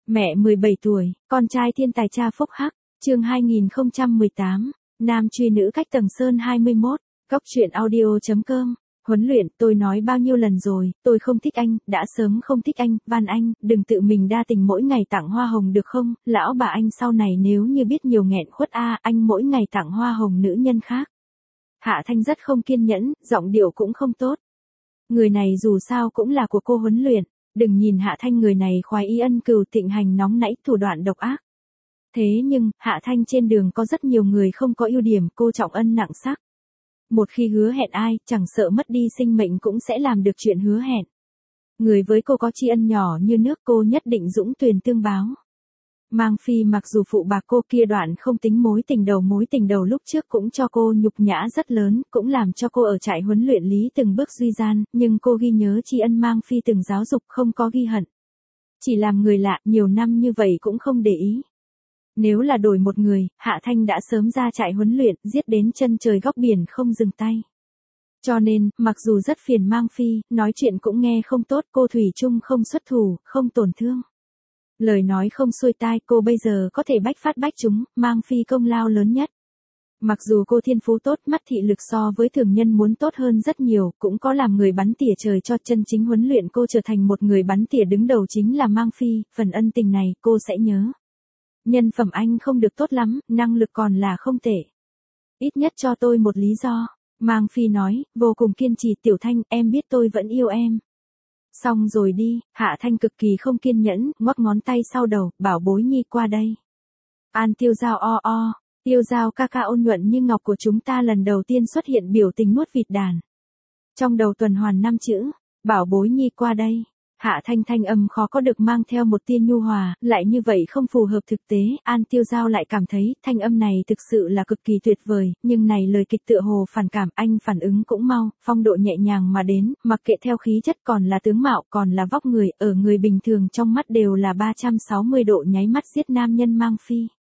Mẹ 17 tuổi, con trai thiên tài cha phúc hắc, chương 2018, nam truy nữ cách tầng sơn 21, góc truyện audio.com. Huấn luyện, tôi nói bao nhiêu lần rồi, tôi không thích anh, đã sớm không thích anh, van anh, đừng tự mình đa tình mỗi ngày tặng hoa hồng được không, lão bà anh sau này nếu như biết nhiều nghẹn khuất anh mỗi ngày tặng hoa hồng nữ nhân khác. Hạ Thanh rất không kiên nhẫn, giọng điệu cũng không tốt. Người này dù sao cũng là của cô huấn luyện, đừng nhìn Hạ Thanh người này khoái ý ân cừu thịnh hành nóng nảy thủ đoạn độc ác. Thế nhưng, Hạ Thanh trên đường có rất nhiều người không có ưu điểm, cô trọng ân nặng sắc. Một khi hứa hẹn ai, chẳng sợ mất đi sinh mệnh cũng sẽ làm được chuyện hứa hẹn. Người với cô có tri ân nhỏ như nước, cô nhất định dũng tuyền tương báo. Mang Phi mặc dù phụ bạc cô kia đoạn không tính mối tình đầu lúc trước cũng cho cô nhục nhã rất lớn, cũng làm cho cô ở trại huấn luyện lý từng bước duy gian, nhưng cô ghi nhớ tri ân Mang Phi từng giáo dục, không có ghi hận. Chỉ làm người lạ, nhiều năm như vậy cũng không để ý. Nếu là đổi một người, Hạ Thanh đã sớm ra trại huấn luyện, giết đến chân trời góc biển không dừng tay. Cho nên, mặc dù rất phiền Mang Phi, nói chuyện cũng nghe không tốt, cô thủy chung không xuất thủ, không tổn thương. Lời nói không xuôi tai, cô bây giờ có thể bách phát bách trúng, Mang Phi công lao lớn nhất. Mặc dù cô thiên phú tốt, mắt thị lực so với thường nhân muốn tốt hơn rất nhiều, cũng có làm người bắn tỉa trời cho, chân chính huấn luyện cô trở thành một người bắn tỉa đứng đầu chính là Mang Phi, phần ân tình này cô sẽ nhớ. Nhân phẩm anh không được tốt lắm, năng lực còn là không tệ. Ít nhất cho tôi một lý do. Mang Phi nói, vô cùng kiên trì, Tiểu Thanh, em biết tôi vẫn yêu em. Xong rồi đi, Hạ Thanh cực kỳ không kiên nhẫn, ngoắc ngón tay sau đầu, bảo bối nhi qua đây. An Tiêu Giao Tiêu Giao ca ca ôn nhuận như ngọc của chúng ta lần đầu tiên xuất hiện biểu tình nuốt vịt đàn. Trong đầu tuần hoàn 5 chữ, bảo bối nhi qua đây. Hạ Thanh thanh âm khó có được mang theo một tia nhu hòa, lại như vậy không phù hợp thực tế, An Tiêu Giao lại cảm thấy thanh âm này thực sự là cực kỳ tuyệt vời, nhưng này lời kịch tựa hồ phản cảm, anh phản ứng cũng mau, phong độ nhẹ nhàng mà đến, mặc kệ theo khí chất còn là tướng mạo còn là vóc người, ở người bình thường trong mắt đều là 360 độ nháy mắt giết nam nhân Mang Phi.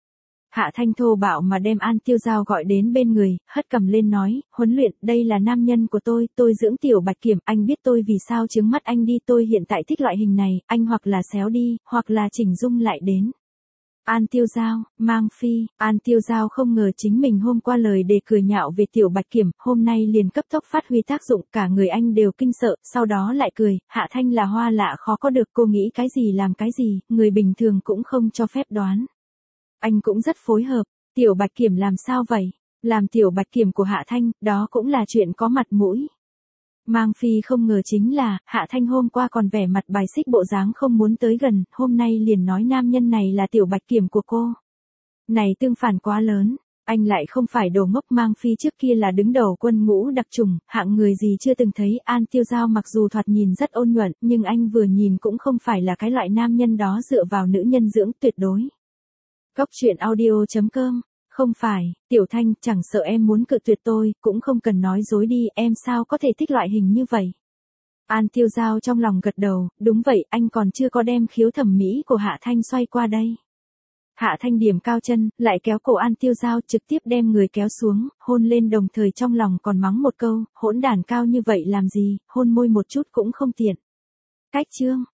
Hạ Thanh thô bạo mà đem An Tiêu Giao gọi đến bên người, hất cầm lên nói, huấn luyện, đây là nam nhân của tôi dưỡng Tiểu Bạch Kiểm, anh biết tôi vì sao chướng mắt anh đi, tôi hiện tại thích loại hình này, anh hoặc là xéo đi, hoặc là chỉnh dung lại đến. An Tiêu Giao, Mang Phi, An Tiêu Giao không ngờ chính mình hôm qua lời đề cười nhạo về Tiểu Bạch Kiểm, hôm nay liền cấp tốc phát huy tác dụng, cả người anh đều kinh sợ, sau đó lại cười, Hạ Thanh là hoa lạ khó có được, cô nghĩ cái gì làm cái gì, người bình thường cũng không cho phép đoán. Anh cũng rất phối hợp, Tiểu Bạch Kiểm làm sao vậy? Làm Tiểu Bạch Kiểm của Hạ Thanh, đó cũng là chuyện có mặt mũi. Mang Phi không ngờ chính là, Hạ Thanh hôm qua còn vẻ mặt bài xích bộ dáng không muốn tới gần, hôm nay liền nói nam nhân này là Tiểu Bạch Kiểm của cô. Này tương phản quá lớn, anh lại không phải đồ ngốc, Mang Phi trước kia là đứng đầu quân ngũ đặc trùng, hạng người gì chưa từng thấy. An Tiêu Giao mặc dù thoạt nhìn rất ôn nhuận, nhưng anh vừa nhìn cũng không phải là cái loại nam nhân đó dựa vào nữ nhân dưỡng tuyệt đối. Góc truyện audio.com, không phải, Tiểu Thanh, chẳng sợ em muốn cự tuyệt tôi, cũng không cần nói dối đi, em sao có thể thích loại hình như vậy. An Tiêu Giao trong lòng gật đầu, đúng vậy, anh còn chưa có đem khiếu thẩm mỹ của Hạ Thanh xoay qua đây. Hạ Thanh điểm cao chân, lại kéo cổ An Tiêu Giao trực tiếp đem người kéo xuống, hôn lên đồng thời trong lòng còn mắng một câu, hỗn đản cao như vậy làm gì, hôn môi một chút cũng không tiện. Cách chương.